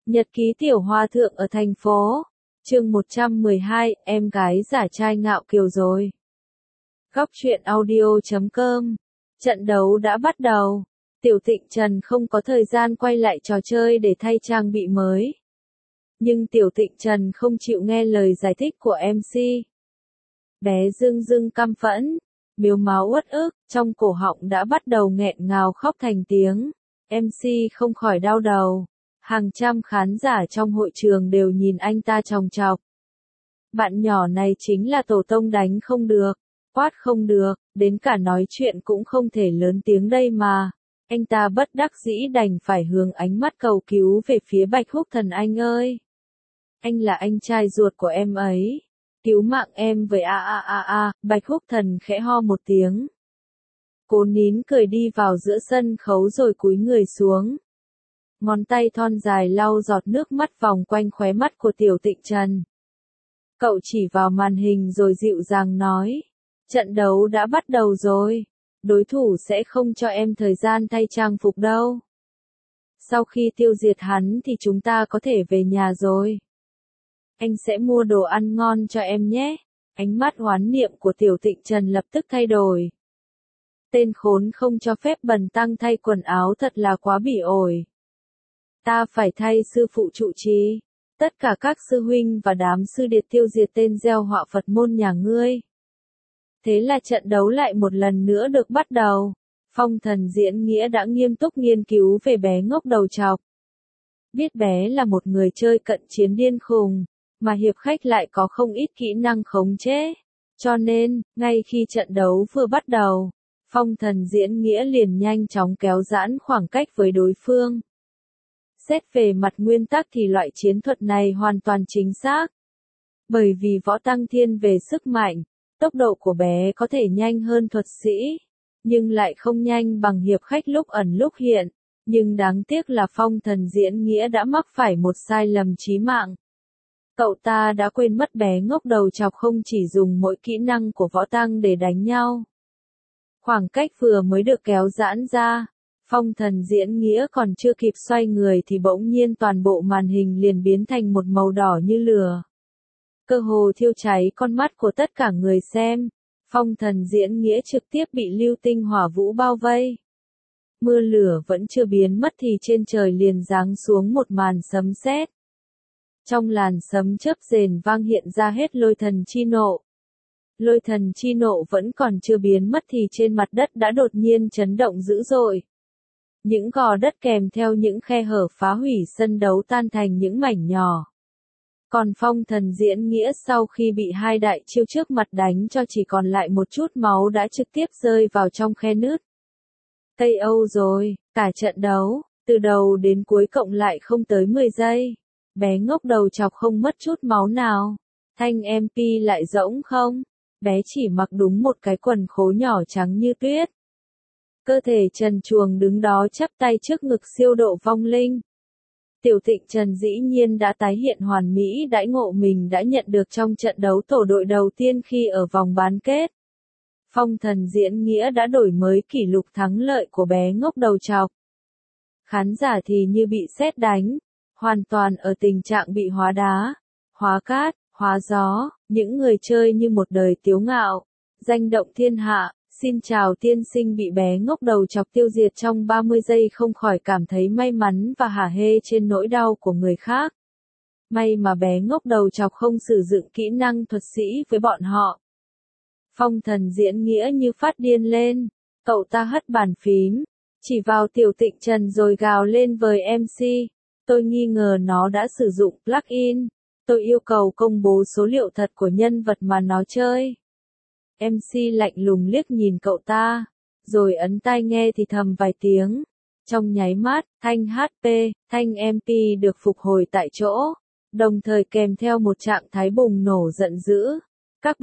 Nhật ký tiểu hòa thượng ở thành phố. Chương 112, em gái giả trai ngạo kiều rồi. Góc truyện audio.com. Trận đấu đã bắt đầu. Tiểu Tịnh Trần không có thời gian quay lại trò chơi để thay trang bị mới. Nhưng Tiểu Tịnh Trần không chịu nghe lời giải thích của MC. Bé dưng dưng căm phẫn, miếu máu uất ức, trong cổ họng đã bắt đầu nghẹn ngào khóc thành tiếng. MC không khỏi đau đầu. Hàng trăm khán giả trong hội trường đều nhìn anh ta chòng chọc. Bạn nhỏ này chính là tổ tông đánh không được, quát không được, đến cả nói chuyện cũng không thể lớn tiếng đây mà. Anh ta bất đắc dĩ đành phải hướng ánh mắt cầu cứu về phía Bạch Húc Thần. Anh ơi! Anh là anh trai ruột của em ấy. Cứu mạng em với Bạch Húc Thần khẽ ho một tiếng. Cố nín cười đi vào giữa sân khấu rồi cúi người xuống. Ngón tay thon dài lau giọt nước mắt vòng quanh khóe mắt của Tiểu Tịnh Trần. Cậu chỉ vào màn hình rồi dịu dàng nói. Trận đấu đã bắt đầu rồi. Đối thủ sẽ không cho em thời gian thay trang phục đâu. Sau khi tiêu diệt hắn thì chúng ta có thể về nhà rồi. Anh sẽ mua đồ ăn ngon cho em nhé. Ánh mắt oán niệm của Tiểu Tịnh Trần lập tức thay đổi. Tên khốn không cho phép bần tăng thay quần áo thật là quá bỉ ổi. Ta phải thay sư phụ trụ trì. Tất cả các sư huynh và đám sư điệt tiêu diệt tên gieo họa Phật môn nhà ngươi. Thế là trận đấu lại một lần nữa được bắt đầu. Phong Thần Diễn Nghĩa đã nghiêm túc nghiên cứu về bé ngốc đầu trọc. Biết bé là một người chơi cận chiến điên khùng, mà hiệp khách lại có không ít kỹ năng khống chế. Cho nên, ngay khi trận đấu vừa bắt đầu, Phong Thần Diễn Nghĩa liền nhanh chóng kéo giãn khoảng cách với đối phương. Xét về mặt nguyên tắc thì loại chiến thuật này hoàn toàn chính xác. Bởi vì võ tăng thiên về sức mạnh, tốc độ của bé có thể nhanh hơn thuật sĩ, nhưng lại không nhanh bằng hiệp khách lúc ẩn lúc hiện. Nhưng đáng tiếc là Phong Thần Diễn Nghĩa đã mắc phải một sai lầm chí mạng. Cậu ta đã quên mất bé ngốc đầu trọc không chỉ dùng mỗi kỹ năng của võ tăng để đánh nhau. Khoảng cách vừa mới được kéo giãn ra. Phong Thần Diễn Nghĩa còn chưa kịp xoay người thì bỗng nhiên toàn bộ màn hình liền biến thành một màu đỏ như lửa. Cơ hồ thiêu cháy con mắt của tất cả người xem. Phong Thần Diễn Nghĩa trực tiếp bị lưu tinh hỏa vũ bao vây. Mưa lửa vẫn chưa biến mất thì trên trời liền giáng xuống một màn sấm sét. Trong làn sấm chớp rền vang hiện ra hết lôi thần chi nộ. Lôi thần chi nộ vẫn còn chưa biến mất thì trên mặt đất đã đột nhiên chấn động dữ dội. Những gò đất kèm theo những khe hở phá hủy sân đấu tan thành những mảnh nhỏ. Còn Phong Thần Diễn Nghĩa sau khi bị hai đại chiêu trước mặt đánh cho chỉ còn lại một chút máu đã trực tiếp rơi vào trong khe nứt. KO rồi, cả trận đấu, từ đầu đến cuối cộng lại không tới 10 giây. Bé ngốc đầu trọc không mất chút máu nào. Thanh MP lại rỗng không? Bé chỉ mặc đúng một cái quần khố nhỏ trắng như tuyết. Cơ thể trần truồng đứng đó chắp tay trước ngực siêu độ vong linh. Tiểu Tịnh Trần dĩ nhiên đã tái hiện hoàn mỹ đãi ngộ mình đã nhận được trong trận đấu tổ đội đầu tiên khi ở vòng bán kết. Phong Thần Diễn Nghĩa đã đổi mới kỷ lục thắng lợi của bé ngốc đầu trọc. Khán giả thì như bị sét đánh, hoàn toàn ở tình trạng bị hóa đá, hóa cát, hóa gió, những người chơi như một đời kiêu ngạo, danh động thiên hạ. Xin chào tiên sinh bị bé ngốc đầu chọc tiêu diệt trong 30 giây không khỏi cảm thấy may mắn và hả hê trên nỗi đau của người khác. May mà bé ngốc đầu chọc không sử dụng kỹ năng thuật sĩ với bọn họ. Phong Thần Diễn Nghĩa như phát điên lên, cậu ta hất bàn phím, chỉ vào Tiểu Tịnh Trần rồi gào lên với MC. Tôi nghi ngờ nó đã sử dụng plugin. Tôi yêu cầu công bố số liệu thật của nhân vật mà nó chơi. MC lạnh lùng liếc nhìn cậu ta, rồi ấn tai nghe thì thầm vài tiếng. Trong nháy mắt, thanh HP, thanh MP được phục hồi tại chỗ, đồng thời kèm theo một trạng thái bùng nổ giận dữ. Các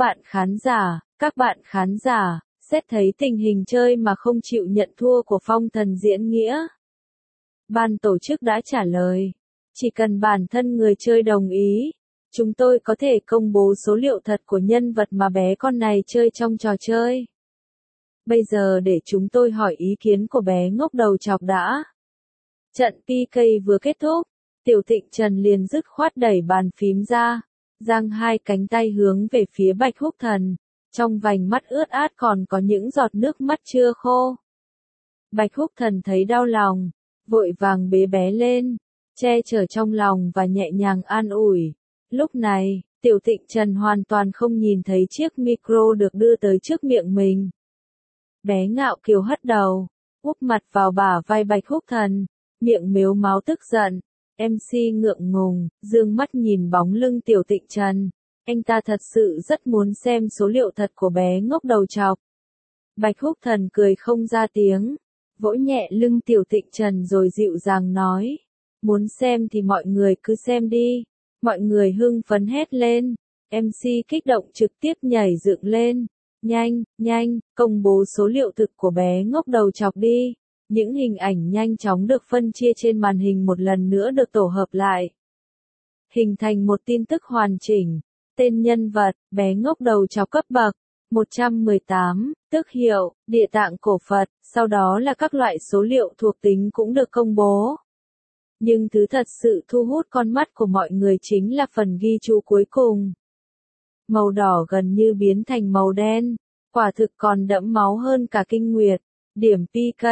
bạn khán giả, xét thấy tình hình chơi mà không chịu nhận thua của Phong Thần Diễn Nghĩa. Ban tổ chức đã trả lời, chỉ cần bản thân người chơi đồng ý, chúng tôi có thể công bố số liệu thật của nhân vật mà bé con này chơi trong trò chơi. Bây giờ để chúng tôi hỏi ý kiến của bé ngốc đầu trọc đã. Trận PK vừa kết thúc, Tiểu Tịnh Trần liền dứt khoát đẩy bàn phím ra, giang hai cánh tay hướng về phía Bạch Húc Thần, trong vành mắt ướt át còn có những giọt nước mắt chưa khô. Bạch Húc Thần thấy đau lòng, vội vàng bế bé lên, che chở trong lòng và nhẹ nhàng an ủi. Lúc này, Tiểu Tịnh Trần hoàn toàn không nhìn thấy chiếc micro được đưa tới trước miệng mình. Bé ngạo kiều hất đầu, úp mặt vào bả vai Bạch Húc Thần, miệng mếu máo tức giận. MC ngượng ngùng, dương mắt nhìn bóng lưng Tiểu Tịnh Trần. Anh ta thật sự rất muốn xem số liệu thật của bé ngốc đầu trọc. Bạch Húc Thần cười không ra tiếng, vỗ nhẹ lưng Tiểu Tịnh Trần rồi dịu dàng nói. Muốn xem thì mọi người cứ xem đi. Mọi người hưng phấn hét lên. MC kích động trực tiếp nhảy dựng lên. Nhanh, nhanh, công bố số liệu thực của bé ngốc đầu trọc đi. Những hình ảnh nhanh chóng được phân chia trên màn hình một lần nữa được tổ hợp lại. Hình thành một tin tức hoàn chỉnh. Tên nhân vật, bé ngốc đầu trọc cấp bậc 118, tước hiệu, Địa Tạng Cổ Phật, sau đó là các loại số liệu thuộc tính cũng được công bố. Nhưng thứ thật sự thu hút con mắt của mọi người chính là phần ghi chú cuối cùng. Màu đỏ gần như biến thành màu đen, quả thực còn đẫm máu hơn cả kinh nguyệt. Điểm PK,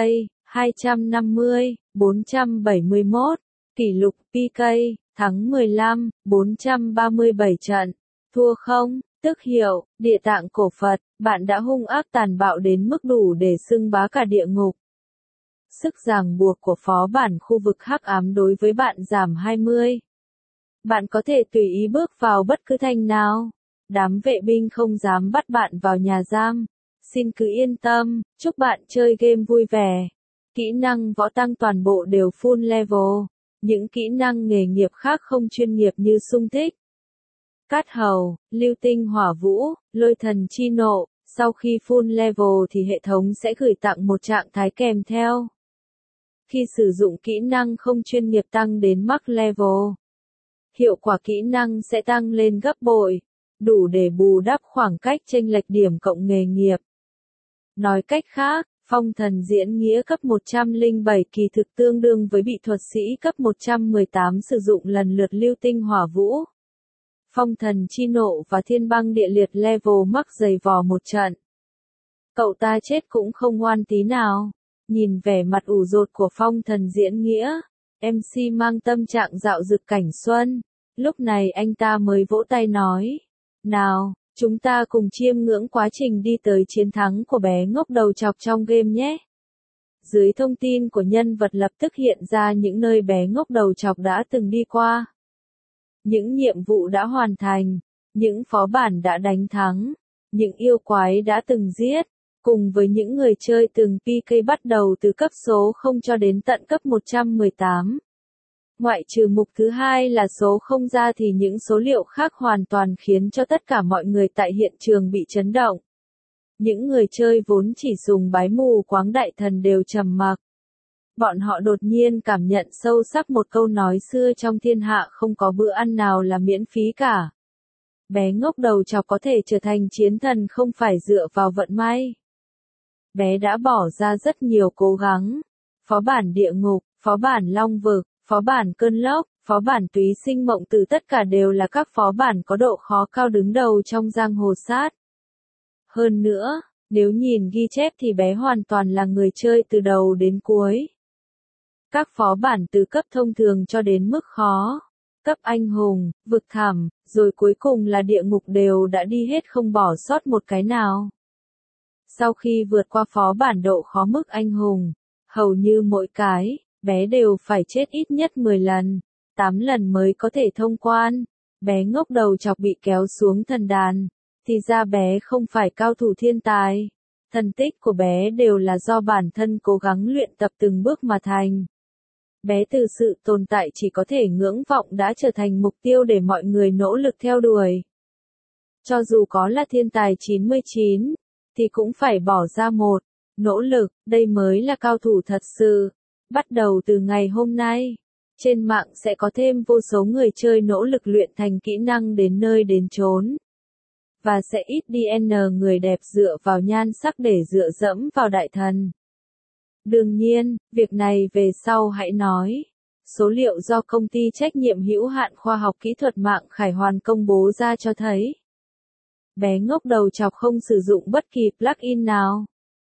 250, 471, kỷ lục PK, thắng 15, 437 trận, thua không, tước hiệu, Địa Tạng Cổ Phật, bạn đã hung ác tàn bạo đến mức đủ để xưng bá cả địa ngục. Sức ràng buộc của phó bản khu vực hắc ám đối với bạn giảm 20. Bạn có thể tùy ý bước vào bất cứ thành nào. Đám vệ binh không dám bắt bạn vào nhà giam. Xin cứ yên tâm, chúc bạn chơi game vui vẻ. Kỹ năng võ tăng toàn bộ đều full level. Những kỹ năng nghề nghiệp khác không chuyên nghiệp như xung thích, cát hầu, lưu tinh hỏa vũ, lôi thần chi nộ. Sau khi full level thì hệ thống sẽ gửi tặng một trạng thái kèm theo. Khi sử dụng kỹ năng không chuyên nghiệp tăng đến max level, hiệu quả kỹ năng sẽ tăng lên gấp bội, đủ để bù đắp khoảng cách chênh lệch điểm cộng nghề nghiệp. Nói cách khác, phong thần diễn nghĩa cấp 107 kỳ thực tương đương với bị thuật sĩ cấp 118 sử dụng lần lượt lưu tinh hỏa vũ, phong thần chi nộ và thiên băng địa liệt level max dày vò một trận. Cậu ta chết cũng không ngoan tí nào. Nhìn vẻ mặt ủ dột của phong thần diễn nghĩa, MC mang tâm trạng dạo dực cảnh xuân. Lúc này anh ta mới vỗ tay nói. Nào, chúng ta cùng chiêm ngưỡng quá trình đi tới chiến thắng của bé ngốc đầu trọc trong game nhé. Dưới thông tin của nhân vật lập tức hiện ra những nơi bé ngốc đầu trọc đã từng đi qua. Những nhiệm vụ đã hoàn thành, những phó bản đã đánh thắng, những yêu quái đã từng giết. Cùng với những người chơi từng PK bắt đầu từ cấp số 0 cho đến tận cấp 118. Ngoại trừ mục thứ hai là số 0 ra thì những số liệu khác hoàn toàn khiến cho tất cả mọi người tại hiện trường bị chấn động. Những người chơi vốn chỉ dùng bái mù quáng đại thần đều trầm mặc. Bọn họ đột nhiên cảm nhận sâu sắc một câu nói xưa trong thiên hạ không có bữa ăn nào là miễn phí cả. Bé ngốc đầu trọc có thể trở thành chiến thần không phải dựa vào vận may. Bé đã bỏ ra rất nhiều cố gắng. Phó bản địa ngục, phó bản long vực, phó bản cơn lốc, phó bản túy sinh mộng tử tất cả đều là các phó bản có độ khó cao đứng đầu trong giang hồ sát. Hơn nữa, nếu nhìn ghi chép thì bé hoàn toàn là người chơi từ đầu đến cuối. Các phó bản từ cấp thông thường cho đến mức khó, cấp anh hùng, vực thẳm, rồi cuối cùng là địa ngục đều đã đi hết không bỏ sót một cái nào. Sau khi vượt qua phó bản độ khó mức anh hùng, hầu như mỗi cái, bé đều phải chết ít nhất 10 lần, 8 lần mới có thể thông quan. Bé ngốc đầu trọc bị kéo xuống thần đàn, thì ra bé không phải cao thủ thiên tài. Thành tích của bé đều là do bản thân cố gắng luyện tập từng bước mà thành. Bé từ sự tồn tại chỉ có thể ngưỡng vọng đã trở thành mục tiêu để mọi người nỗ lực theo đuổi. Cho dù có là thiên tài 99, thì cũng phải bỏ ra một nỗ lực, đây mới là cao thủ thật sự. Bắt đầu từ ngày hôm nay, trên mạng sẽ có thêm vô số người chơi nỗ lực luyện thành kỹ năng đến nơi đến chốn. Và sẽ ít đi người đẹp dựa vào nhan sắc để dựa dẫm vào đại thần. Đương nhiên, việc này về sau hãy nói. Số liệu do công ty trách nhiệm hữu hạn khoa học kỹ thuật mạng Khải Hoàn công bố ra cho thấy, bé ngốc đầu chọc không sử dụng bất kỳ plugin nào.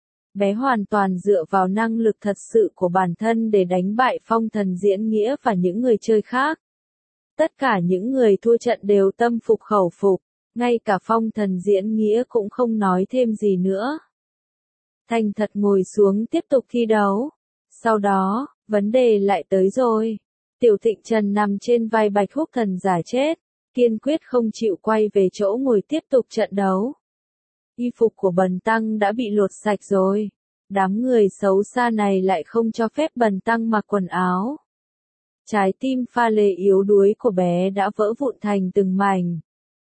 Bé hoàn toàn dựa vào năng lực thật sự của bản thân để đánh bại Phong Thần Diễn Nghĩa và những người chơi khác. Tất cả những người thua trận đều tâm phục khẩu phục, ngay cả Phong Thần Diễn Nghĩa cũng không nói thêm gì nữa. Thành thật ngồi xuống tiếp tục thi đấu. Sau đó, vấn đề lại tới rồi. Tiểu Thịnh Trần nằm trên vai Bạch Húc Thần giả chết, kiên quyết không chịu quay về chỗ ngồi tiếp tục trận đấu. Y phục của Bần Tăng đã bị lột sạch rồi. Đám người xấu xa này lại không cho phép Bần Tăng mặc quần áo. Trái tim pha lê yếu đuối của bé đã vỡ vụn thành từng mảnh.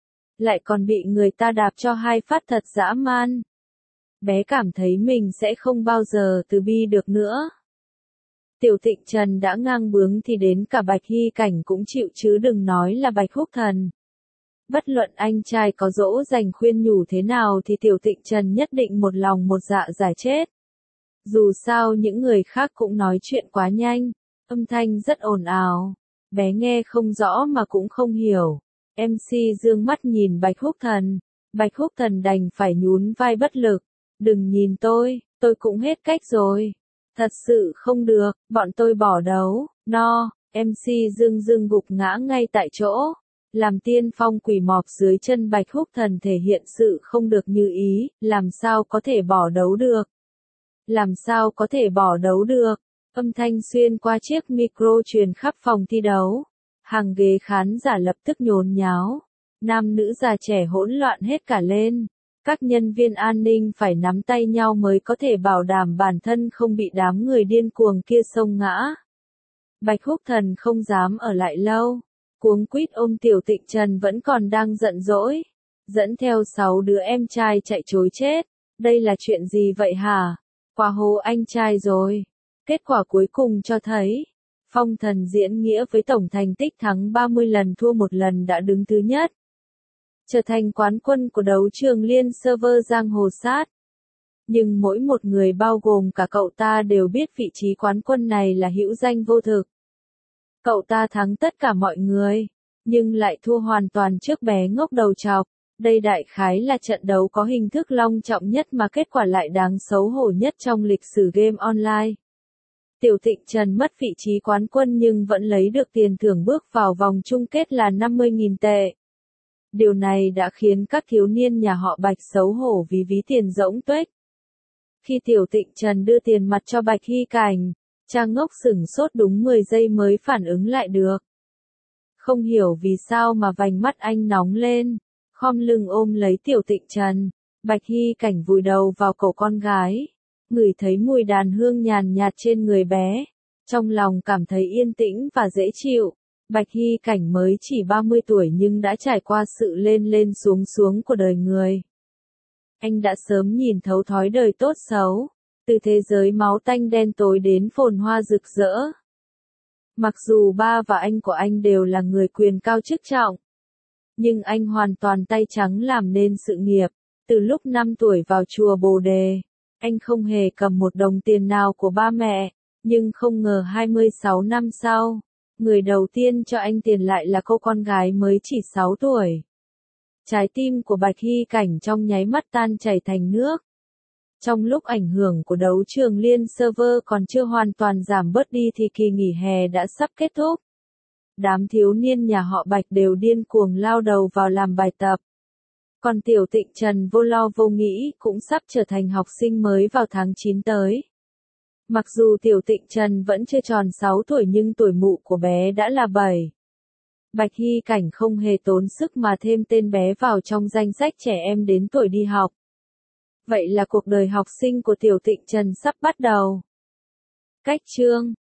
Lại còn bị người ta đạp cho 2 phát thật dã man. Bé cảm thấy mình sẽ không bao giờ từ bi được nữa. Tiểu Thịnh Trần đã ngang bướng thì đến cả Bạch Hy Cảnh cũng chịu chứ đừng nói là Bạch Húc Thần. Bất luận anh trai có dỗ dành khuyên nhủ thế nào thì Tiểu Thịnh Trần nhất định một lòng một dạ giải chết. Dù sao những người khác cũng nói chuyện quá nhanh, âm thanh rất ồn ào, bé nghe không rõ mà cũng không hiểu. MC dương mắt nhìn Bạch Húc Thần, Bạch Húc Thần đành phải nhún vai bất lực. Đừng nhìn tôi cũng hết cách rồi. Thật sự không được, bọn tôi bỏ đấu, no. MC dương gục ngã ngay tại chỗ. Làm tiên phong quỷ mọp dưới chân Bạch Húc Thần thể hiện sự không được như ý, làm sao có thể bỏ đấu được. Làm sao có thể bỏ đấu được. Âm thanh xuyên qua chiếc micro truyền khắp phòng thi đấu. Hàng ghế khán giả lập tức nhốn nháo. Nam nữ già trẻ hỗn loạn hết cả lên. Các nhân viên an ninh phải nắm tay nhau mới có thể bảo đảm bản thân không bị đám người điên cuồng kia xông ngã. Bạch Húc Thần không dám ở lại lâu. Cuống quýt ôm Tiểu Thịnh Trần vẫn còn đang giận dỗi. Dẫn theo 6 đứa em trai chạy trối chết. Đây là chuyện gì vậy hả? Quả hố anh trai rồi. Kết quả cuối cùng cho thấy, Phong Thần Diễn Nghĩa với tổng thành tích thắng 30 lần thua 1 lần đã đứng thứ nhất. Trở thành quán quân của đấu trường liên server giang hồ sát. Nhưng mỗi một người bao gồm cả cậu ta đều biết vị trí quán quân này là hữu danh vô thực. Cậu ta thắng tất cả mọi người, nhưng lại thua hoàn toàn trước bé ngốc đầu chọc. Đây đại khái là trận đấu có hình thức long trọng nhất mà kết quả lại đáng xấu hổ nhất trong lịch sử game online. Tiểu Thịnh Trần mất vị trí quán quân nhưng vẫn lấy được tiền thưởng bước vào vòng chung kết là 50.000 tệ. Điều này đã khiến các thiếu niên nhà họ Bạch xấu hổ vì ví tiền rỗng tuếch. Khi Tiểu Thịnh Trần đưa tiền mặt cho Bạch Hy Cảnh, cha ngốc sửng sốt đúng 10 giây mới phản ứng lại được. Không hiểu vì sao mà vành mắt anh nóng lên, khom lưng ôm lấy Tiểu Thịnh Trần. Bạch Hy Cảnh vùi đầu vào cổ con gái, ngửi thấy mùi đàn hương nhàn nhạt trên người bé, trong lòng cảm thấy yên tĩnh và dễ chịu. Bạch Hy Cảnh mới chỉ 30 tuổi nhưng đã trải qua sự lên lên xuống xuống của đời người. Anh đã sớm nhìn thấu thói đời tốt xấu, từ thế giới máu tanh đen tối đến phồn hoa rực rỡ. Mặc dù ba và anh của anh đều là người quyền cao chức trọng, nhưng anh hoàn toàn tay trắng làm nên sự nghiệp. Từ lúc 5 tuổi vào chùa Bồ Đề, anh không hề cầm một đồng tiền nào của ba mẹ, nhưng không ngờ 26 năm sau, người đầu tiên cho anh tiền lại là cô con gái mới chỉ 6 tuổi. Trái tim của Bạch Hy Cảnh trong nháy mắt tan chảy thành nước. Trong lúc ảnh hưởng của đấu trường liên server còn chưa hoàn toàn giảm bớt đi thì kỳ nghỉ hè đã sắp kết thúc. Đám thiếu niên nhà họ Bạch đều điên cuồng lao đầu vào làm bài tập. Còn Tiểu Thịnh Trần vô lo vô nghĩ cũng sắp trở thành học sinh mới vào tháng 9 tới. Mặc dù Tiểu Thịnh Trần vẫn chưa tròn 6 tuổi nhưng tuổi mụ của bé đã là 7. Bạch Hy Cảnh không hề tốn sức mà thêm tên bé vào trong danh sách trẻ em đến tuổi đi học. Vậy là cuộc đời học sinh của Tiểu Thịnh Trần sắp bắt đầu. Cách chương